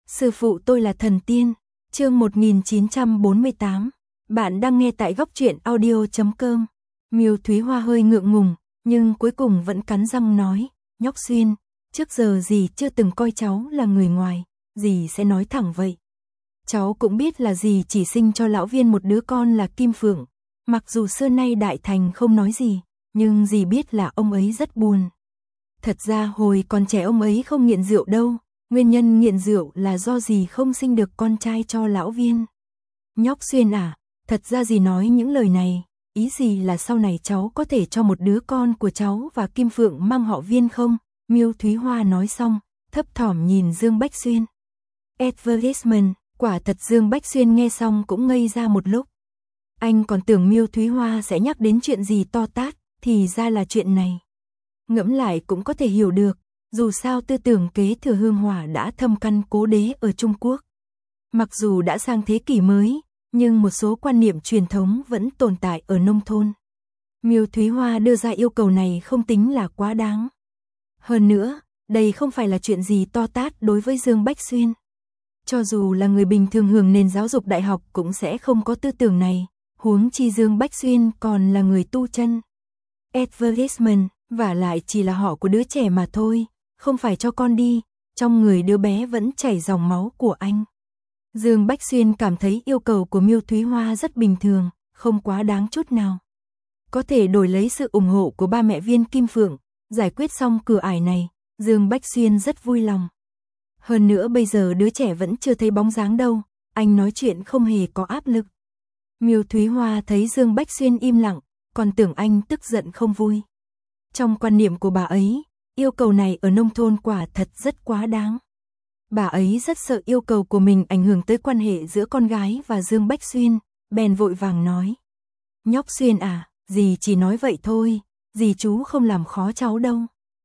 Sư phụ tôi là thần tiên. Chương 1948. Bạn đang nghe tại góc truyện audio.com. Miêu Thúy Hoa hơi ngượng ngùng, nhưng cuối cùng vẫn cắn răng nói, nhóc Xuyên, trước giờ dì chưa từng coi cháu là người ngoài, dì sẽ nói thẳng vậy. Cháu cũng biết là dì chỉ sinh cho lão Viên một đứa con là Kim Phượng, mặc dù xưa nay Đại Thành không nói gì, nhưng dì biết là ông ấy rất buồn. Thật ra hồi còn trẻ ông ấy không nghiện rượu đâu, nguyên nhân nghiện rượu là do dì không sinh được con trai cho lão Viên. Nhóc Xuyên à, thật ra dì nói những lời này, ý dì là sau này cháu có thể cho một đứa con của cháu và Kim Phượng mang họ Viên không? Miêu Thúy Hoa nói xong, thấp thỏm nhìn Dương Bách Xuyên. Advertisement, quả thật Dương Bách Xuyên nghe xong cũng ngây ra một lúc. Anh còn tưởng Miêu Thúy Hoa sẽ nhắc đến chuyện gì to tát, thì ra là chuyện này. Ngẫm lại cũng có thể hiểu được, dù sao tư tưởng kế thừa hương hỏa đã thâm căn cố đế ở Trung Quốc. Mặc dù đã sang thế kỷ mới, nhưng một số quan niệm truyền thống vẫn tồn tại ở nông thôn. Miêu Thúy Hoa đưa ra yêu cầu này không tính là quá đáng. Hơn nữa, đây không phải là chuyện gì to tát đối với Dương Bách Xuyên. Cho dù là người bình thường hưởng nền giáo dục đại học cũng sẽ không có tư tưởng này, huống chi Dương Bách Xuyên còn là người tu chân. Advertisement, vả lại chỉ là họ của đứa trẻ mà thôi, không phải cho con đi, trong người đứa bé vẫn chảy dòng máu của anh. Dương Bách Xuyên cảm thấy yêu cầu của Miêu Thúy Hoa rất bình thường, không quá đáng chút nào. Có thể đổi lấy sự ủng hộ của ba mẹ Viên Kim Phượng, giải quyết xong cửa ải này, Dương Bách Xuyên rất vui lòng. Hơn nữa bây giờ đứa trẻ vẫn chưa thấy bóng dáng đâu, anh nói chuyện không hề có áp lực. Miêu Thúy Hoa thấy Dương Bách Xuyên im lặng, còn tưởng anh tức giận không vui. Trong quan niệm của bà ấy, yêu cầu này ở nông thôn quả thật rất quá đáng. Bà ấy rất sợ yêu cầu của mình ảnh hưởng tới quan hệ giữa con gái và Dương Bách Xuyên, bèn vội vàng nói. Nhóc Xuyên à, dì chỉ nói vậy thôi, dì chú không làm khó cháu đâu.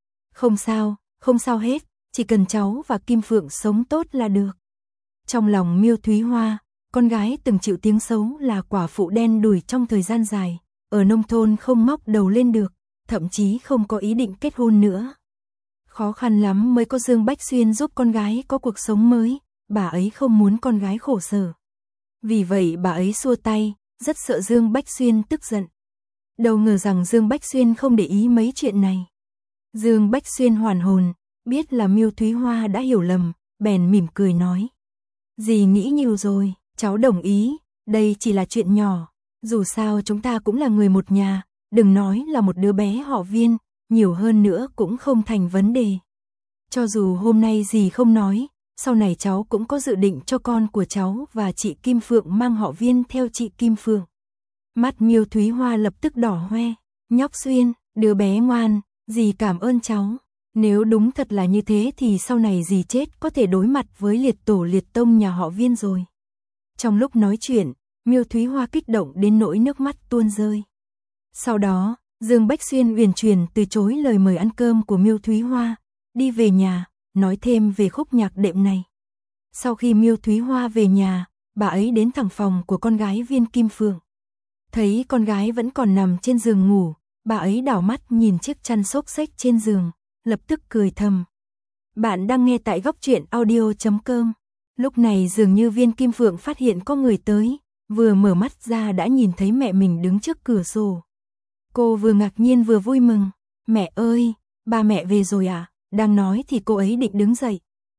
Không sao hết, chỉ cần cháu và Kim Phượng sống tốt là được. Trong lòng Miêu Thúy Hoa, con gái từng chịu tiếng xấu là quả phụ đen đủi trong thời gian dài, ở nông thôn không ngóc đầu lên được, thậm chí không có ý định kết hôn nữa. Khó khăn lắm mới có Dương Bách Xuyên giúp con gái có cuộc sống mới, bà ấy không muốn con gái khổ sở. Vì vậy bà ấy xua tay, rất sợ Dương Bách Xuyên tức giận. Đâu ngờ rằng Dương Bách Xuyên không để ý mấy chuyện này. Dương Bách Xuyên hoàn hồn, biết là Miêu Thúy Hoa đã hiểu lầm, bèn mỉm cười nói. Dì nghĩ nhiều rồi, cháu đồng ý, đây chỉ là chuyện nhỏ, dù sao chúng ta cũng là người một nhà, đừng nói là một đứa bé họ Viên, nhiều hơn nữa cũng không thành vấn đề. Cho dù hôm nay dì không nói, sau này cháu cũng có dự định cho con của cháu và chị Kim Phượng mang họ Viên theo chị Kim Phượng. Mắt Miêu Thúy Hoa lập tức đỏ hoe, nhóc Xuyên, đứa bé ngoan, dì cảm ơn cháu. Nếu đúng thật là như thế thì sau này dì chết có thể đối mặt với liệt tổ liệt tông nhà họ Viên rồi. Trong lúc nói chuyện, Miêu Thúy Hoa kích động đến nỗi nước mắt tuôn rơi. Sau đó, Dương Bách Xuyên uyển chuyển từ chối lời mời ăn cơm của Miêu Thúy Hoa, đi về nhà, nói thêm về khúc nhạc đệm này. Sau khi Miêu Thúy Hoa về nhà, bà ấy đến thẳng phòng của con gái Viên Kim Phượng. Thấy con gái vẫn còn nằm trên giường ngủ, bà ấy đảo mắt nhìn chiếc chăn xốc xếch trên giường, lập tức cười thầm. Bạn đang nghe tại góc truyện audio.com. Lúc này dường như Viên Kim Phượng phát hiện có người tới, vừa mở mắt ra đã nhìn thấy mẹ mình đứng trước cửa sổ. Cô vừa ngạc nhiên vừa vui mừng. Mẹ ơi, ba mẹ về rồi à? Đang nói thì cô ấy định đứng dậy.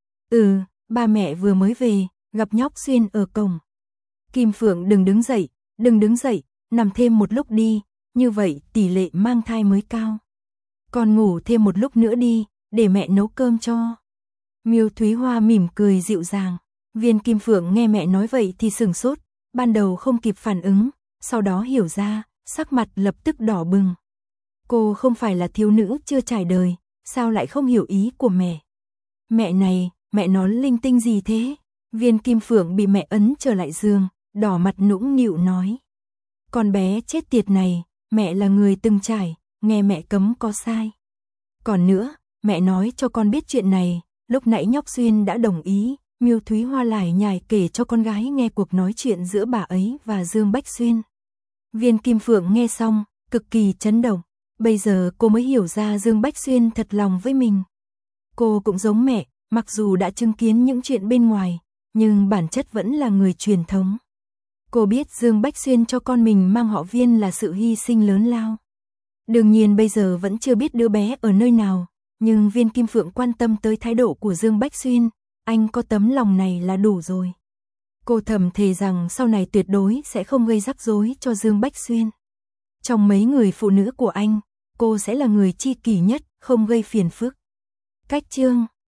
Ba mẹ vừa mới về, gặp nhóc Xuyên ở cổng. Kim Phượng đừng đứng dậy, nằm thêm một lúc đi, như vậy tỷ lệ mang thai mới cao. Con ngủ thêm một lúc nữa đi, để mẹ nấu cơm cho. Miêu Thúy Hoa mỉm cười dịu dàng. Viên Kim Phượng nghe mẹ nói vậy thì sửng sốt, ban đầu không kịp phản ứng, sau đó hiểu ra, sắc mặt lập tức đỏ bừng. Cô không phải là thiếu nữ chưa trải đời, sao lại không hiểu ý của mẹ? Mẹ này, mẹ nói linh tinh gì thế? Viên Kim Phượng bị mẹ ấn trở lại giường, đỏ mặt nũng nịu nói. Con bé chết tiệt này, mẹ là người từng trải, nghe mẹ cấm có sai. Còn nữa, mẹ nói cho con biết chuyện này, lúc nãy nhóc Xuyên đã đồng ý. Miêu Thúy Hoa lải nhải kể cho con gái nghe cuộc nói chuyện giữa bà ấy và Dương Bách Xuyên. Viên Kim Phượng nghe xong, cực kỳ chấn động. Bây giờ cô mới hiểu ra Dương Bách Xuyên thật lòng với mình. Cô cũng giống mẹ Mặc dù đã chứng kiến những chuyện bên ngoài, nhưng bản chất vẫn là người truyền thống. Cô biết Dương Bách Xuyên cho con mình mang họ Viên là sự hy sinh lớn lao. Đương nhiên bây giờ vẫn chưa biết đứa bé ở nơi nào, nhưng Viên Kim Phượng quan tâm tới thái độ của Dương Bách Xuyên, anh có tấm lòng này là đủ rồi. Cô thầm thề rằng sau này tuyệt đối sẽ không gây rắc rối cho Dương Bách Xuyên. Trong mấy người phụ nữ của anh, cô sẽ là người chi kỷ nhất, không gây phiền phức. Cách chương